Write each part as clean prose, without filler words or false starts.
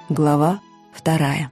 Глава 2.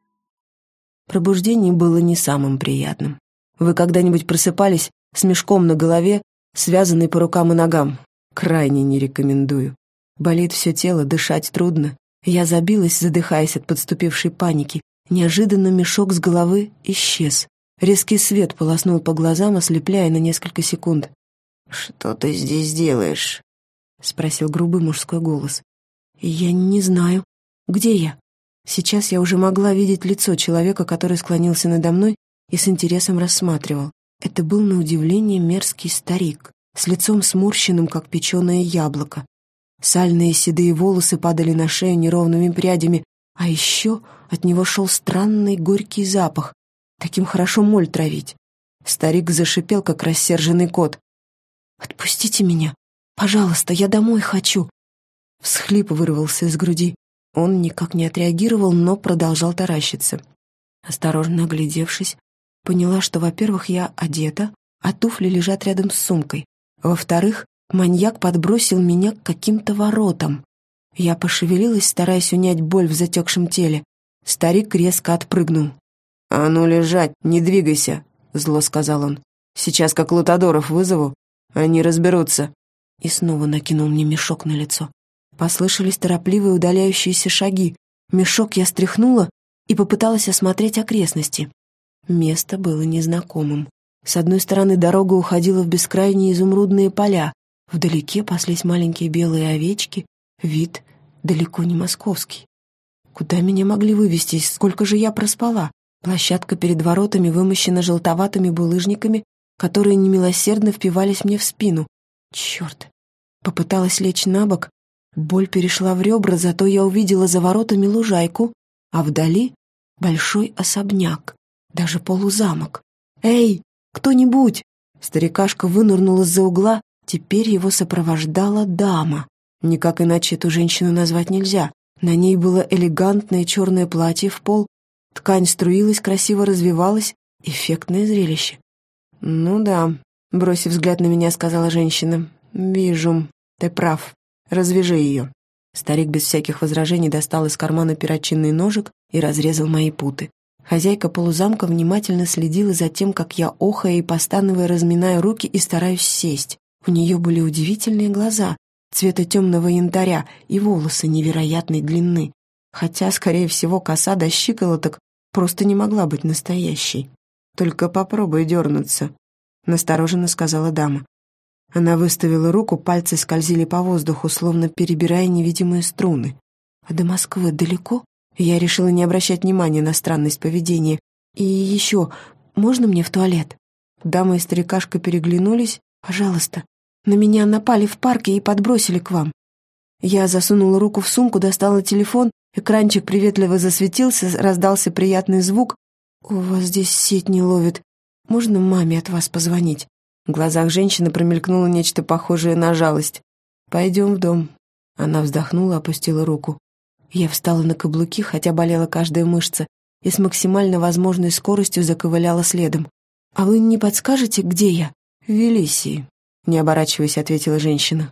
Пробуждение было не самым приятным. Вы когда-нибудь просыпались с мешком на голове, связанный по рукам и ногам? Крайне не рекомендую. Болит все тело, дышать трудно. Я забилась, задыхаясь от подступившей паники. Неожиданно мешок с головы исчез. Резкий свет полоснул по глазам, ослепляя на несколько секунд. «Что ты здесь делаешь?» — спросил грубый мужской голос. «Я не знаю. Где я?» Сейчас я уже могла видеть лицо человека, который склонился надо мной и с интересом рассматривал. Это был на удивление мерзкий старик, с лицом сморщенным, как печеное яблоко. Сальные седые волосы падали на шею неровными прядями, а еще от него шел странный горький запах. Таким хорошо моль травить. Старик зашипел, как рассерженный кот. «Отпустите меня! Пожалуйста, я домой хочу!» Всхлип вырвался из груди. Он никак не отреагировал, но продолжал таращиться. Осторожно оглядевшись, поняла, что, во-первых, я одета, а туфли лежат рядом с сумкой. Во-вторых, маньяк подбросил меня к каким-то воротам. Я пошевелилась, стараясь унять боль в затекшем теле. Старик резко отпрыгнул. «А ну лежать, не двигайся», — зло сказал он. «Сейчас как лутадоров вызову, они разберутся». И снова накинул мне мешок на лицо. Послышались торопливые удаляющиеся шаги. Мешок я стряхнула и попыталась осмотреть окрестности. Место было незнакомым. С одной стороны дорога уходила в бескрайние изумрудные поля. Вдалеке паслись маленькие белые овечки. Вид далеко не московский. Куда меня могли вывезти? Сколько же я проспала? Площадка перед воротами вымощена желтоватыми булыжниками, которые немилосердно впивались мне в спину. Черт! Попыталась лечь на бок. Боль перешла в ребра, зато я увидела за воротами лужайку, а вдали большой особняк, даже полузамок. «Эй, кто-нибудь!» Старикашка вынырнул из-за угла, теперь его сопровождала дама. Никак иначе эту женщину назвать нельзя. На ней было элегантное черное платье в пол, ткань струилась, красиво развивалась, эффектное зрелище. «Ну да», — бросив взгляд на меня, сказала женщина. «Вижу, ты прав. Развяжи ее». Старик без всяких возражений достал из кармана перочинный ножик и разрезал мои путы. Хозяйка полузамка внимательно следила за тем, как я, охая и постановая, разминаю руки и стараюсь сесть. У нее были удивительные глаза, цвета темного янтаря, и волосы невероятной длины. Хотя, скорее всего, коса до щиколоток просто не могла быть настоящей. «Только попробуй дернуться», — настороженно сказала дама. Она выставила руку, пальцы скользили по воздуху, словно перебирая невидимые струны. А до Москвы далеко? Я решила не обращать внимания на странность поведения. «И еще, можно мне в туалет?» Дама и старикашка переглянулись. «Пожалуйста, на меня напали в парке и подбросили к вам». Я засунула руку в сумку, достала телефон, экранчик приветливо засветился, раздался приятный звук. «У вас здесь сеть не ловит. Можно маме от вас позвонить?» В глазах женщины промелькнуло нечто похожее на жалость. «Пойдем в дом». Она вздохнула, опустила руку. Я встала на каблуки, хотя болела каждая мышца, и с максимально возможной скоростью заковыляла следом. «А вы не подскажете, где я?» «В Велисии», — не оборачиваясь, ответила женщина.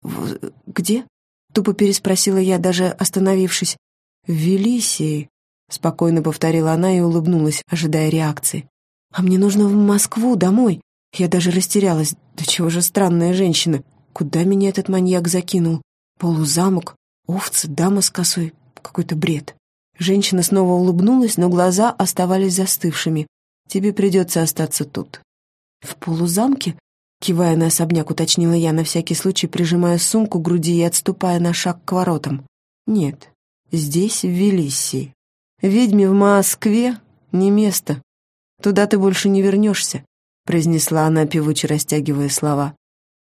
«Где?» — тупо переспросила я, даже остановившись. «В Велисии», — спокойно повторила она и улыбнулась, ожидая реакции. «А мне нужно в Москву, домой». Я даже растерялась. Да чего же странная женщина. Куда меня этот маньяк закинул? Полузамок, овцы, дама с косой. Какой-то бред. Женщина снова улыбнулась, но глаза оставались застывшими. «Тебе придется остаться тут». «В полузамке?» Кивая на особняк, уточнила я, на всякий случай прижимая сумку к груди и отступая на шаг к воротам. «Нет, здесь, в Велисии. Ведьме в Москве не место. Туда ты больше не вернешься», — произнесла она, певуче растягивая слова.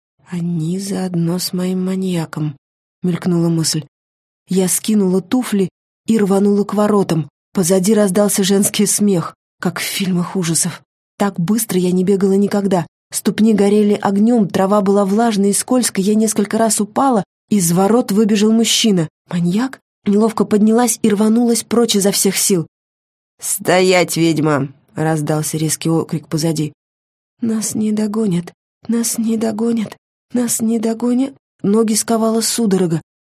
«Они заодно с моим маньяком», — мелькнула мысль. Я скинула туфли и рванула к воротам. Позади раздался женский смех, как в фильмах ужасов. Так быстро я не бегала никогда. Ступни горели огнем, трава была влажной и скользкой, я несколько раз упала, из ворот выбежал мужчина. Маньяк? Неловко поднялась и рванулась прочь изо всех сил. «Стоять, ведьма!» — раздался резкий окрик позади. «Нас не догонят, нас не догонят, нас не догонят». Ноги сковала судорога.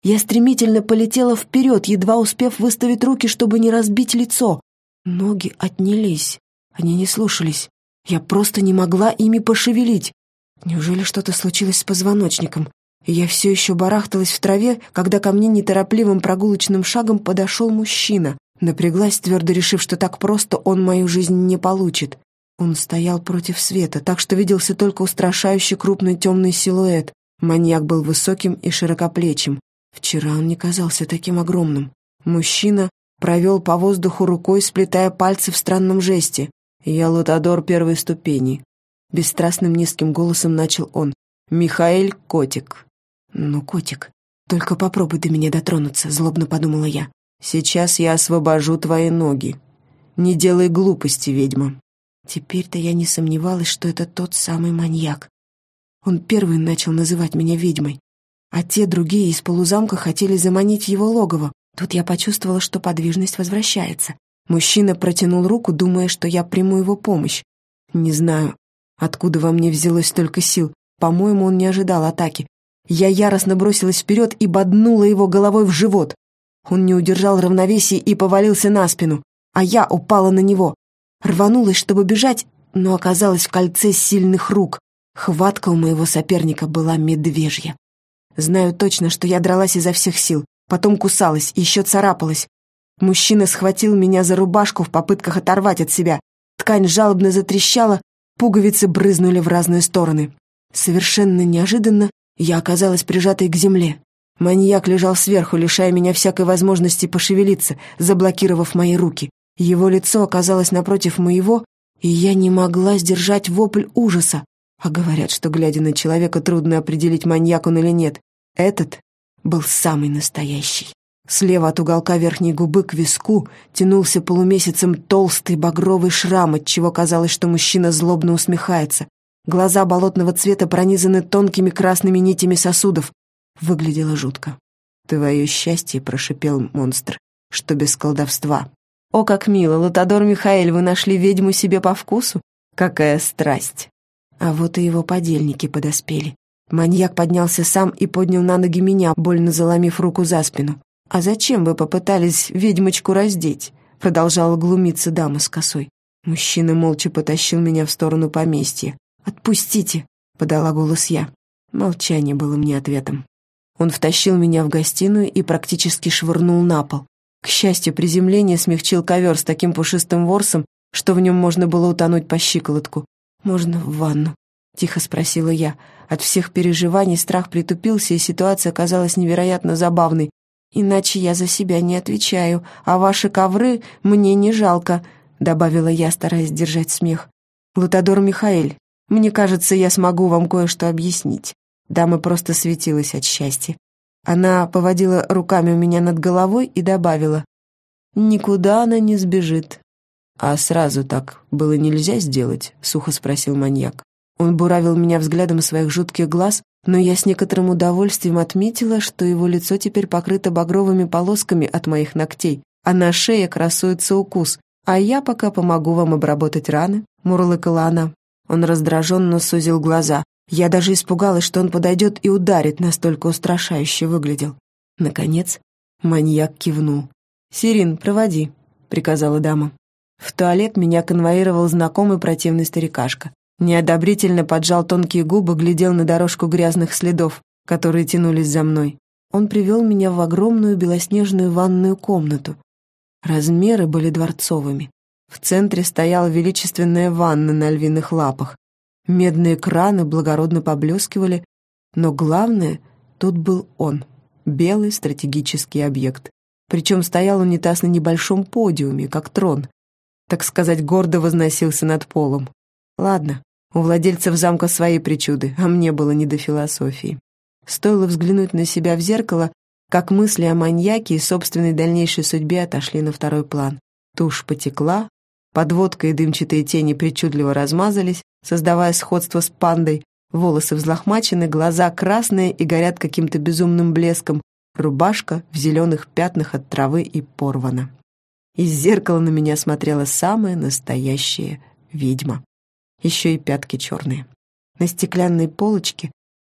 Я стремительно полетела вперед, едва успев выставить руки, чтобы не разбить лицо. Ноги отнялись. Они не слушались. Я просто не могла ими пошевелить. Неужели что-то случилось с позвоночником? И я все еще барахталась в траве, когда ко мне неторопливым прогулочным шагом подошел мужчина. Напряглась, твердо решив, что так просто он мою жизнь не получит. Он стоял против света, так что виделся только устрашающий крупный темный силуэт. Маньяк был высоким и широкоплечим. Вчера он не казался таким огромным. Мужчина провел по воздуху рукой, сплетая пальцы в странном жесте. «Я Лутадор первой ступени», — бесстрастным низким голосом начал он. «Михаэль Котик». «Ну, Котик, только попробуй до меня дотронуться», — злобно подумала я. «Сейчас я освобожу твои ноги. Не делай глупости, ведьма». Теперь-то я не сомневалась, что это тот самый маньяк. Он первый начал называть меня ведьмой, а те другие из полузамка хотели заманить в его логово. Тут я почувствовала, что подвижность возвращается. Мужчина протянул руку, думая, что я приму его помощь. Не знаю, откуда во мне взялось столько сил. По-моему, он не ожидал атаки. Я яростно бросилась вперед и боднула его головой в живот. Он не удержал равновесия и повалился на спину, а я упала на него. Рванулась, чтобы бежать, но оказалась в кольце сильных рук. Хватка у моего соперника была медвежья. Знаю точно, что я дралась изо всех сил, потом кусалась и еще царапалась. Мужчина схватил меня за рубашку в попытках оторвать от себя. Ткань жалобно затрещала, пуговицы брызнули в разные стороны. Совершенно неожиданно я оказалась прижатой к земле. Маньяк лежал сверху, лишая меня всякой возможности пошевелиться, заблокировав мои руки. Его лицо оказалось напротив моего, и я не могла сдержать вопль ужаса. А говорят, что, глядя на человека, трудно определить, маньяк он или нет. Этот был самый настоящий. Слева от уголка верхней губы к виску тянулся полумесяцем толстый багровый шрам, отчего казалось, что мужчина злобно усмехается. Глаза болотного цвета пронизаны тонкими красными нитями сосудов. Выглядело жутко. «Твое счастье», — прошипел монстр, — «что без колдовства». «О, как мило, Лутадор Михаэль, вы нашли ведьму себе по вкусу? Какая страсть!» А вот и его подельники подоспели. Маньяк поднялся сам и поднял на ноги меня, больно заломив руку за спину. «А зачем вы попытались ведьмочку раздеть?» — продолжала глумиться дама с косой. Мужчина молча потащил меня в сторону поместья. «Отпустите!» — подала голос я. Молчание было мне ответом. Он втащил меня в гостиную и практически швырнул на пол. К счастью, приземление смягчил ковер с таким пушистым ворсом, что в нем можно было утонуть по щиколотку. «Можно в ванну?» — тихо спросила я. От всех переживаний страх притупился, и ситуация казалась невероятно забавной. «Иначе я за себя не отвечаю, а ваши ковры мне не жалко», — добавила я, стараясь держать смех. «Лутадор Михаэль, мне кажется, я смогу вам кое-что объяснить». Дама просто светилась от счастья. Она поводила руками у меня над головой и добавила: «Никуда она не сбежит». «А сразу так было нельзя сделать?» — сухо спросил маньяк. Он буравил меня взглядом своих жутких глаз, но я с некоторым удовольствием отметила, что его лицо теперь покрыто багровыми полосками от моих ногтей, а на шее красуется укус. «А я пока помогу вам обработать раны», — мурлыкала она. Он раздраженно сузил глаза. Я даже испугалась, что он подойдет и ударит, настолько устрашающе выглядел. Наконец, маньяк кивнул. «Сирин, проводи», — приказала дама. В туалет меня конвоировал знакомый противный старикашка. Неодобрительно поджал тонкие губы, глядел на дорожку грязных следов, которые тянулись за мной. Он привел меня в огромную белоснежную ванную комнату. Размеры были дворцовыми. В центре стояла величественная ванна на львиных лапах. Медные краны благородно поблескивали, но главное, тут был он, белый стратегический объект. Причем стоял унитаз на небольшом подиуме, как трон. Так сказать, гордо возносился над полом. Ладно, у владельцев замка свои причуды, а мне было не до философии. Стоило взглянуть на себя в зеркало, как мысли о маньяке и собственной дальнейшей судьбе отошли на второй план. Тушь потекла, подводка и дымчатые тени причудливо размазались, создавая сходство с пандой, волосы взлохмачены, глаза красные и горят каким-то безумным блеском, рубашка в зеленых пятнах от травы и порвана. Из зеркала на меня смотрела самая настоящая ведьма. Еще и пятки черные. На стеклянной полочке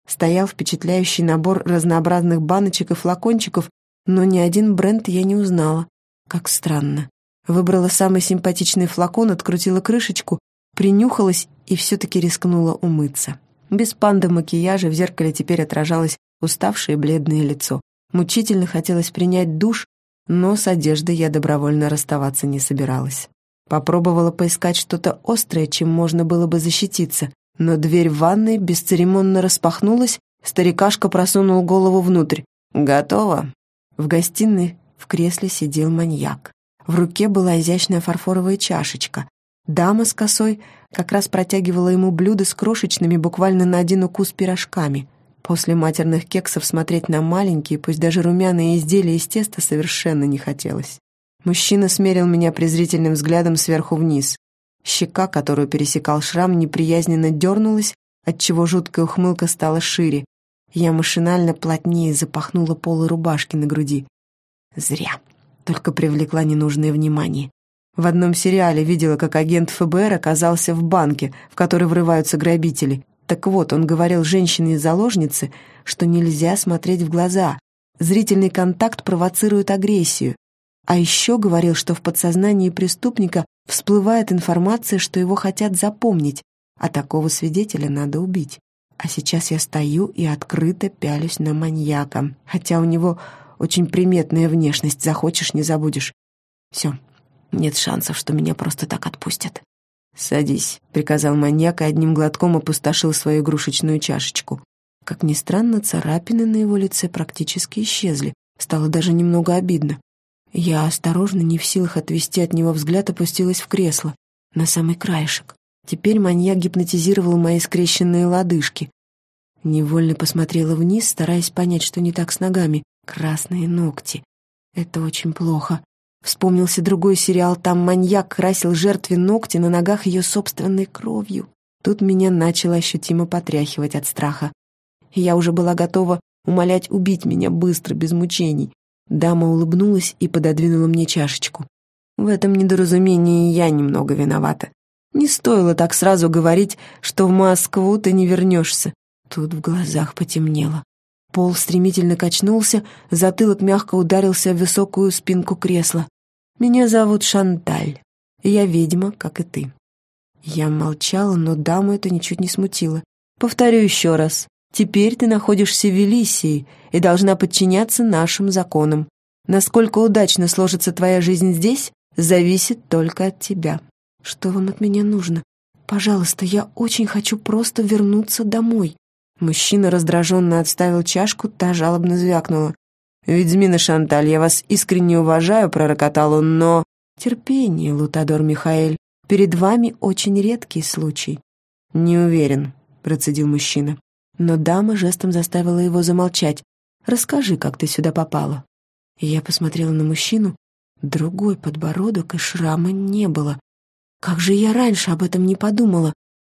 Стоял впечатляющий набор разнообразных баночек и флакончиков, но ни один бренд я не узнала. Как странно. Выбрала самый симпатичный флакон, открутила крышечку, принюхалась и все-таки рискнула умыться. Без панды макияжа в зеркале теперь отражалось уставшее бледное лицо. Мучительно хотелось принять душ, но с одеждой я добровольно расставаться не собиралась. Попробовала поискать что-то острое, чем можно было бы защититься, но дверь в ванной бесцеремонно распахнулась, старикашка просунул голову внутрь. «Готово». В гостиной в кресле сидел маньяк. В руке была изящная фарфоровая чашечка. Дама с косой как раз протягивала ему блюдо с крошечными, буквально на один укус, пирожками. После матерных кексов смотреть на маленькие, пусть даже румяные изделия из теста совершенно не хотелось. Мужчина смерил меня презрительным взглядом сверху вниз. Щека, которую пересекал шрам, неприязненно дернулась, отчего жуткая ухмылка стала шире. Я машинально плотнее запахнула полы рубашки на груди. Зря. Только привлекла ненужное внимание. В одном сериале видела, как агент ФБР оказался в банке, в который врываются грабители. Так вот, он говорил женщине-заложнице, что нельзя смотреть в глаза. Зрительный контакт провоцирует агрессию. А еще говорил, что в подсознании преступника всплывает информация, что его хотят запомнить, а такого свидетеля надо убить. А сейчас я стою и открыто пялюсь на маньяка, хотя у него очень приметная внешность, захочешь — не забудешь. Все, нет шансов, что меня просто так отпустят. «Садись», — приказал маньяк и одним глотком опустошил свою игрушечную чашечку. Как ни странно, царапины на его лице практически исчезли. Стало даже немного обидно. Я осторожно, не в силах отвести от него взгляд, опустилась в кресло, на самый краешек. Теперь маньяк гипнотизировал мои скрещенные лодыжки. Невольно посмотрела вниз, стараясь понять, что не так с ногами. Красные ногти. Это очень плохо. Вспомнился другой сериал, там маньяк красил жертве ногти на ногах ее собственной кровью. Тут меня начало ощутимо потряхивать от страха. Я уже была готова умолять убить меня быстро, без мучений. Дама улыбнулась и пододвинула мне чашечку. В этом недоразумении я немного виновата. Не стоило так сразу говорить, что в Москву ты не вернешься. Тут в глазах потемнело. Пол стремительно качнулся, затылок мягко ударился в высокую спинку кресла. «Меня зовут Шанталь. Я ведьма, как и ты». Я молчала, но даму это ничуть не смутило. «Повторю еще раз. Теперь ты находишься в Велисии и должна подчиняться нашим законам. Насколько удачно сложится твоя жизнь здесь, зависит только от тебя. Что вам от меня нужно? Пожалуйста, я очень хочу просто вернуться домой». Мужчина раздраженно отставил чашку, та жалобно звякнула. «Ведьмина Шанталь, я вас искренне уважаю», — пророкотал он, — «но...» «Терпение, Лутадор Михаэль. Перед вами очень редкий случай». «Не уверен», — процедил мужчина. Но дама жестом заставила его замолчать. «Расскажи, как ты сюда попала». И я посмотрела на мужчину. Другой подбородок и шрама не было. Как же я раньше об этом не подумала?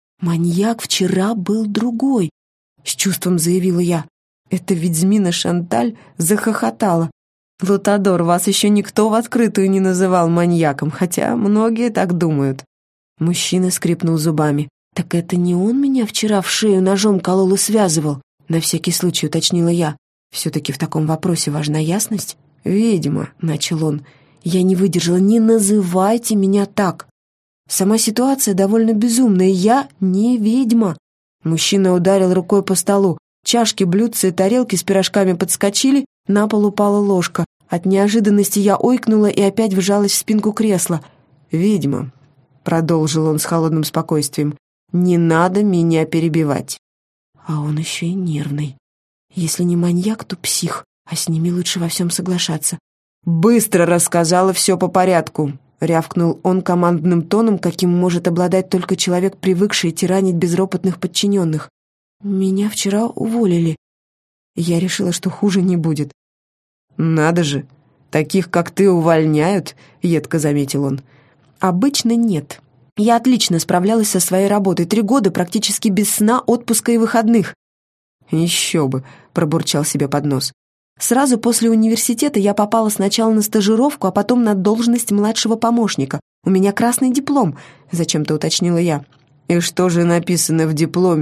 Маньяк вчера был другой. С чувством заявила я. Эта ведьмина Шанталь захохотала. «Лутадор, вас еще никто в открытую не называл маньяком, хотя многие так думают». Мужчина скрипнул зубами. «Так это не он меня вчера в шею ножом колол и связывал?» На всякий случай уточнила я. Все-таки в таком вопросе важна ясность. «Ведьма», — начал он. Я не выдержала. «Не называйте меня так. Сама ситуация довольно безумная. Я не ведьма». Мужчина ударил рукой по столу. Чашки, блюдца и тарелки с пирожками подскочили, на пол упала ложка. От неожиданности я ойкнула и опять вжалась в спинку кресла. «Ведьма», — продолжил он с холодным спокойствием, — «не надо меня перебивать». А он еще и нервный. Если не маньяк, то псих, а с ними лучше во всем соглашаться. «Быстро рассказала все по порядку», — рявкнул он командным тоном, каким может обладать только человек, привыкший тиранить безропотных подчиненных. «Меня вчера уволили. Я решила, что хуже не будет». «Надо же, таких, как ты, увольняют», — едко заметил он. «Обычно нет. Я отлично справлялась со своей работой. 3 года практически без сна, отпуска и выходных». «Еще бы», — пробурчал себе под нос. «Сразу после университета я попала сначала на стажировку, а потом на должность младшего помощника. У меня красный диплом», — зачем-то уточнила я. «И что же написано в дипломе?» —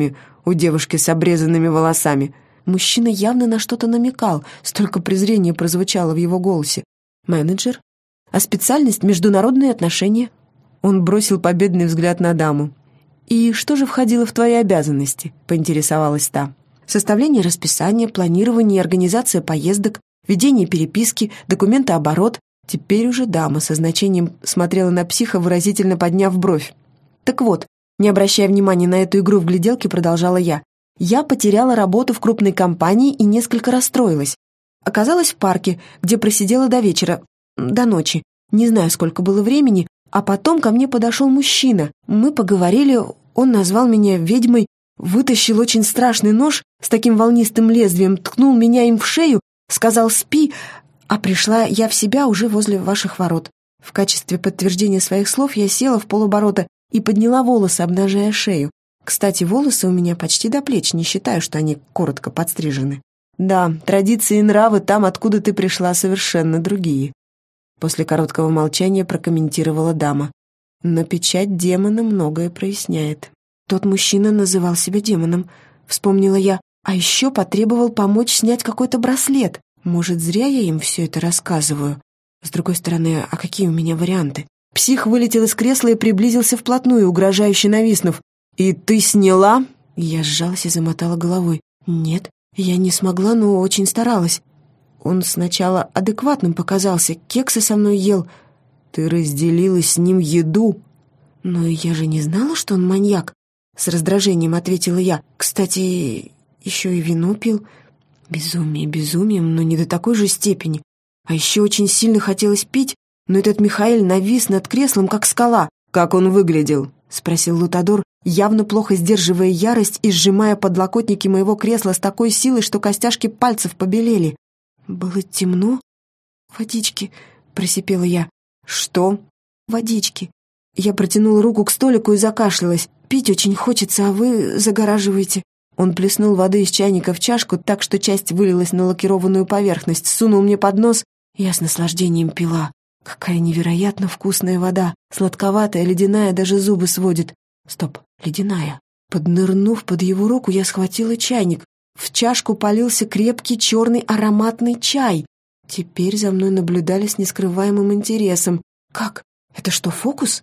у девушки с обрезанными волосами». Мужчина явно на что-то намекал, столько презрения прозвучало в его голосе. «Менеджер? А специальность — международные отношения?» Он бросил победный взгляд на даму. «И что же входило в твои обязанности?» — поинтересовалась та. «Составление расписания, планирование и организация поездок, ведение переписки, документооборот». Теперь уже дама со значением смотрела на психа, выразительно подняв бровь. «Так вот, не обращая внимания на эту игру в гляделки, продолжала я. Я потеряла работу в крупной компании и несколько расстроилась. Оказалась в парке, где просидела до вечера, до ночи. Не знаю, сколько было времени, а потом ко мне подошел мужчина. Мы поговорили, он назвал меня ведьмой, вытащил очень страшный нож с таким волнистым лезвием, ткнул меня им в шею, сказал «спи», а пришла я в себя уже возле ваших ворот. В качестве подтверждения своих слов я села в полоборота и подняла волосы, обнажая шею. Кстати, волосы у меня почти до плеч, не считаю, что они коротко подстрижены. Да, традиции и нравы там, откуда ты пришла, совершенно другие. После короткого молчания прокомментировала дама. Но печать демона многое проясняет. Тот мужчина называл себя демоном, вспомнила я, а еще потребовал помочь снять какой-то браслет. Может, зря я им все это рассказываю? С другой стороны, а какие у меня варианты? Псих вылетел из кресла и приблизился вплотную, угрожающе нависнув. «И ты сняла?» Я сжалась и замотала головой. «Нет, я не смогла, но очень старалась. Он сначала адекватным показался, кексы со мной ел. Ты разделила с ним еду?» «Но я же не знала, что он маньяк», — с раздражением ответила я. «Кстати, еще и вино пил. Безумие безумием, но не до такой же степени. А еще очень сильно хотелось пить, но этот Михаэль навис над креслом, как скала». «Как он выглядел?» — спросил Лутадор, явно плохо сдерживая ярость и сжимая подлокотники моего кресла с такой силой, что костяшки пальцев побелели. «Было темно. Водички», — просипела я. «Что?» «Водички». Я протянула руку к столику и закашлялась. «Пить очень хочется, а вы загораживаете». Он плеснул воды из чайника в чашку так, что часть вылилась на лакированную поверхность, сунул мне под нос. Я с наслаждением пила. Какая невероятно вкусная вода. Сладковатая, ледяная, даже зубы сводит. Стоп, ледяная. Поднырнув под его руку, я схватила чайник. В чашку полился крепкий черный ароматный чай. Теперь за мной наблюдали с нескрываемым интересом. «Как? Это что, фокус?»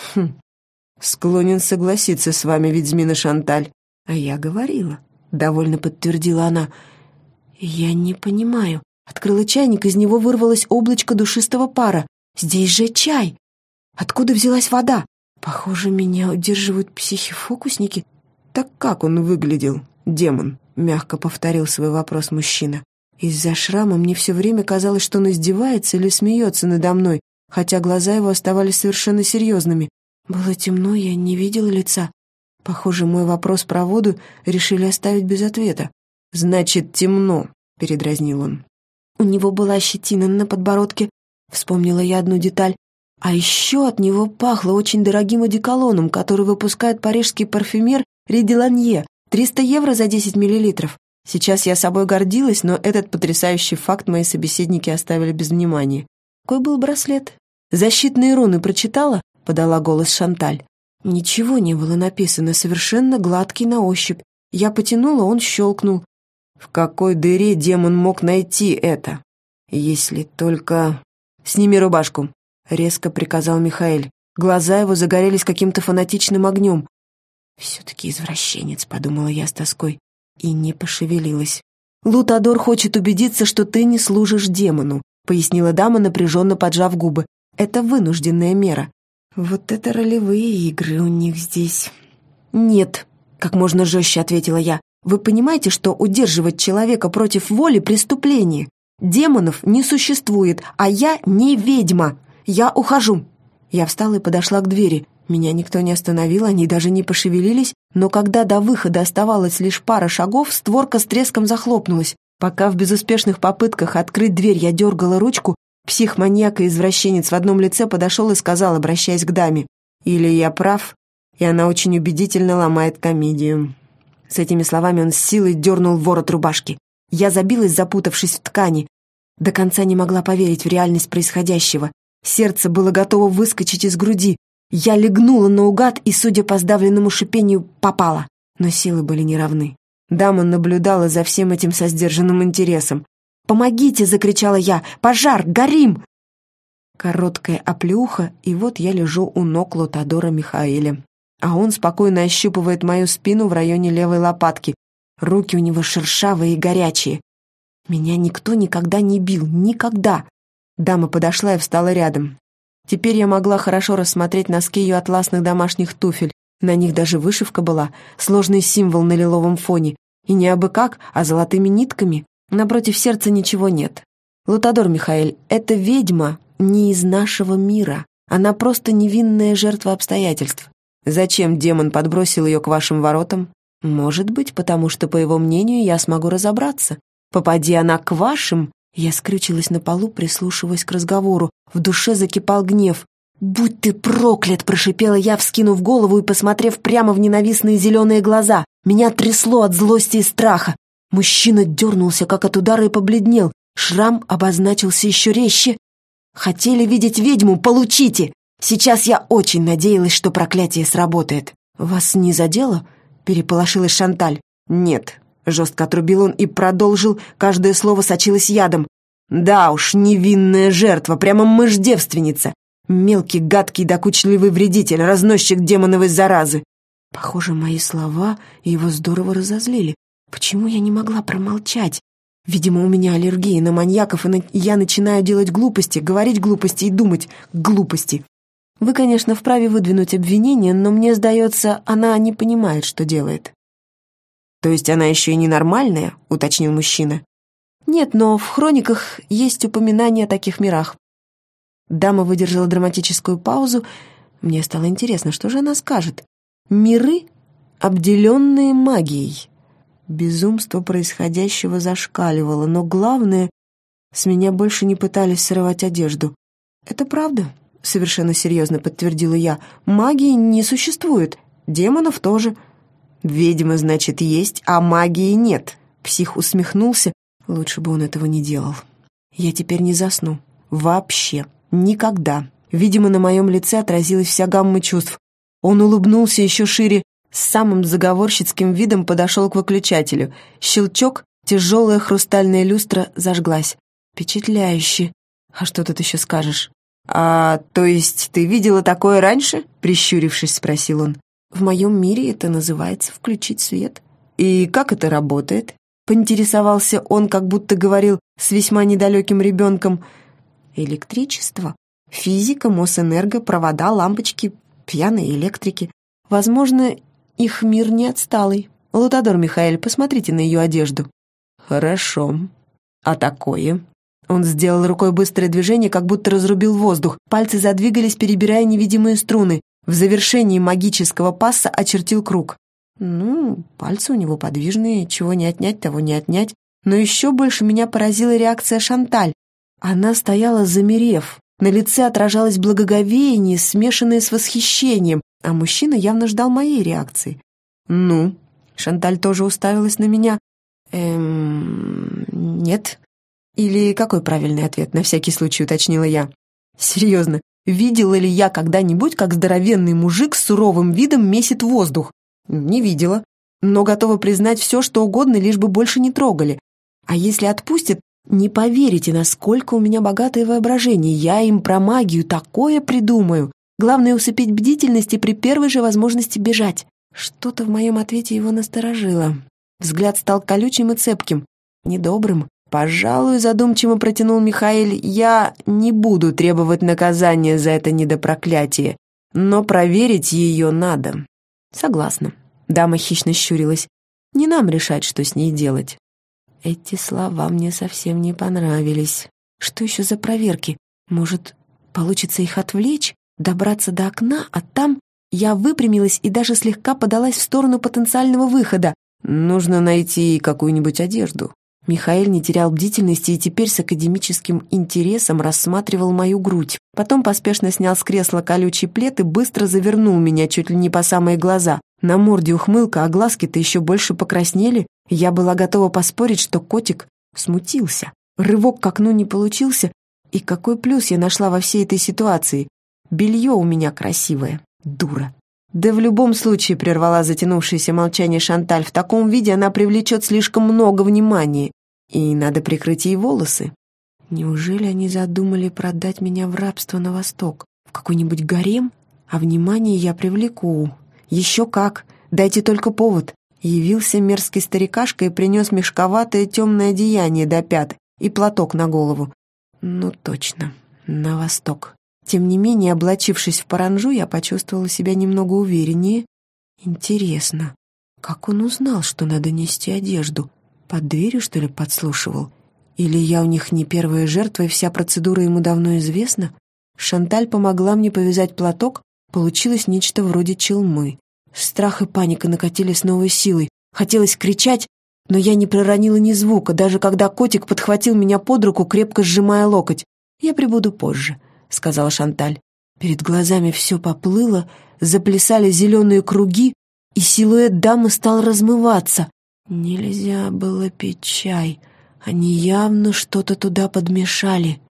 «Склонен согласиться с вами, ведьмина Шанталь». «А я говорила», — довольно подтвердила она. «Я не понимаю». Открыла чайник, из него вырвалось облачко душистого пара. «Здесь же чай! Откуда взялась вода?» «Похоже, меня удерживают психи-фокусники». «Так как он выглядел, демон?» — мягко повторил свой вопрос мужчина. Из-за шрама мне все время казалось, что он издевается или смеется надо мной, хотя глаза его оставались совершенно серьезными. Было темно, я не видела лица. Похоже, мой вопрос про воду решили оставить без ответа. «Значит, темно», — передразнил он. У него была щетина на подбородке, вспомнила я одну деталь. А еще от него пахло очень дорогим одеколоном, который выпускает парижский парфюмер Ри де Ланье. 300 евро за 10 миллилитров. Сейчас я собой гордилась, но этот потрясающий факт мои собеседники оставили без внимания. Какой был браслет? «Защитные руны прочитала?» — подала голос Шанталь. Ничего не было написано, совершенно гладкий на ощупь. Я потянула, он щелкнул. В какой дыре демон мог найти это? Если только... «Сними рубашку», — резко приказал Михаэль. Глаза его загорелись каким-то фанатичным огнем. «Все-таки извращенец», — подумала я с тоской, и не пошевелилась. «Лутадор хочет убедиться, что ты не служишь демону», — пояснила дама, напряженно поджав губы. «Это вынужденная мера». «Вот это ролевые игры у них здесь». «Нет», — как можно жестче ответила я. «Вы понимаете, что удерживать человека против воли — преступление? Демонов не существует, а я не ведьма. Я ухожу». Я встала и подошла к двери. Меня никто не остановил, они даже не пошевелились, но когда до выхода оставалось лишь пара шагов, створка с треском захлопнулась. Пока в безуспешных попытках открыть дверь я дергала ручку, псих-маньяк и извращенец в одном лице подошел и сказал, обращаясь к даме: «Или я прав, и она очень убедительно ломает комедию». С этими словами он с силой дернул ворот рубашки. Я забилась, запутавшись в ткани. До конца не могла поверить в реальность происходящего. Сердце было готово выскочить из груди. Я легнула наугад и, судя по сдавленному шипению, попала. но силы были неравны. Дама наблюдала за всем этим со сдержанным интересом. «Помогите!» — закричала я. «Пожар! Горим!» Короткая оплеуха, и вот я лежу у ног Лотадора Михаэля. А он спокойно ощупывает мою спину в районе левой лопатки. Руки у него шершавые и горячие. Меня никто никогда не бил. Никогда. Дама подошла и встала рядом. Теперь я могла хорошо рассмотреть носки ее атласных домашних туфель. На них даже вышивка была, сложный символ на лиловом фоне. И не абы как, а золотыми нитками. Напротив сердца ничего нет. Лотадор Михаэль, эта ведьма не из нашего мира. Она просто невинная жертва обстоятельств. Зачем демон подбросил ее к вашим воротам? Может быть, потому что, по его мнению, я смогу разобраться. Попади она к вашим... Я скрючилась на полу, прислушиваясь к разговору. В душе закипал гнев. «Будь ты проклят!» — прошипела я, вскинув голову и посмотрев прямо в ненавистные зеленые глаза. Меня трясло от злости и страха. Мужчина дернулся, как от удара, и побледнел. Шрам обозначился еще резче. «Хотели видеть ведьму? Получите!» Сейчас я очень надеялась, что проклятие сработает. «Вас не задело?» — переполошилась Шанталь. «Нет», — жестко отрубил он и продолжил, каждое слово сочилось ядом. «Да уж, невинная жертва, прямо мышь-девственница. Мелкий, гадкий, докучливый вредитель, разносчик демоновой заразы». Похоже, мои слова его здорово разозлили. Почему я не могла промолчать? Видимо, у меня аллергия на маньяков, и я начинаю делать глупости, говорить глупости и думать глупости. Вы, конечно, вправе выдвинуть обвинение, но мне сдается, она не понимает, что делает. «То есть она еще и ненормальная?» — уточнил мужчина. «Нет, но в хрониках есть упоминание о таких мирах». Дама выдержала драматическую паузу. Мне стало интересно, что же она скажет. «Миры, обделенные магией». Безумство происходящего зашкаливало, но главное, с меня больше не пытались срывать одежду. «Это правда», — совершенно серьезно подтвердила я. «Магии не существует, демонов тоже». «Ведьмы, значит, есть, а магии нет», — псих усмехнулся. Лучше бы он этого не делал. «Я теперь не засну. Вообще. Никогда». Видимо, на моем лице отразилась вся гамма чувств. Он улыбнулся еще шире, с самым заговорщицким видом подошел к выключателю. Щелчок, тяжелая хрустальная люстра зажглась. «Впечатляюще. А что тут еще скажешь?» «А, то есть ты видела такое раньше?» — прищурившись, спросил он. «В моем мире это называется включить свет». «И как это работает?» — поинтересовался он, как будто говорил с весьма недалеким ребенком. «Электричество, физика, Мосэнерго, провода, лампочки, пьяные электрики. Возможно, их мир не отсталый. Лотадор Михаэль, посмотрите на ее одежду». «Хорошо. А такое?» Он сделал рукой быстрое движение, как будто разрубил воздух. Пальцы задвигались, перебирая невидимые струны. В завершении магического пасса очертил круг. Пальцы у него подвижные, чего не отнять, того не отнять. Но еще больше меня поразила реакция Шанталь. Она стояла замерев. На лице отражалось благоговение, смешанное с восхищением, а мужчина явно ждал моей реакции. «Ну?» Шанталь тоже уставилась на меня. «Нет». «Или какой правильный ответ?» — на всякий случай уточнила я. «Серьезно, видела ли я когда-нибудь, как здоровенный мужик с суровым видом месит воздух? Не видела, но готова признать все, что угодно, лишь бы больше не трогали. А если отпустят, не поверите, насколько у меня богатое воображение. Я им про магию такое придумаю. Главное — усыпить бдительность и при первой же возможности бежать». Что-то в моем ответе его насторожило. Взгляд стал колючим и цепким, недобрым. «Пожалуй, задумчиво протянул Михаэль, я не буду требовать наказания за это недопроклятие, но проверить ее надо». «Согласна». Дама хищно щурилась. «Не нам решать, что с ней делать». Эти слова мне совсем не понравились. Что еще за проверки? Может, получится их отвлечь, добраться до окна, а там... Я выпрямилась и даже слегка подалась в сторону потенциального выхода. «Нужно найти какую-нибудь одежду». Михаэль не терял бдительности и теперь с академическим интересом рассматривал мою грудь. Потом поспешно снял с кресла колючий плед и быстро завернул меня чуть ли не по самые глаза. На морде ухмылка, а глазки-то еще больше покраснели. Я была готова поспорить, что котик смутился. Рывок к окну не получился. И какой плюс я нашла во всей этой ситуации? Белье у меня красивое. Дура. «Да в любом случае», — прервала затянувшееся молчание Шанталь, «в таком виде она привлечет слишком много внимания, и надо прикрыть ей волосы». Неужели они задумали продать меня в рабство на восток? В какой-нибудь гарем? А внимание я привлеку. Еще как! Дайте только повод. Явился мерзкий старикашка и принес мешковатое темное одеяние до пят и платок на голову. Ну точно, на восток. Тем не менее, облачившись в паранджу, я почувствовала себя немного увереннее. Интересно, как он узнал, что надо нести одежду? Под дверью, что ли, подслушивал? Или я у них не первая жертва, и вся процедура ему давно известна? Шанталь помогла мне повязать платок, получилось нечто вроде челмы. Страх и паника накатили с новой силой. Хотелось кричать, но я не проронила ни звука, даже когда котик подхватил меня под руку, крепко сжимая локоть. «Я прибуду позже», — сказала Шанталь. Перед глазами все поплыло, заплясали зеленые круги, и силуэт дамы стал размываться. Нельзя было пить чай. Они явно что-то туда подмешали.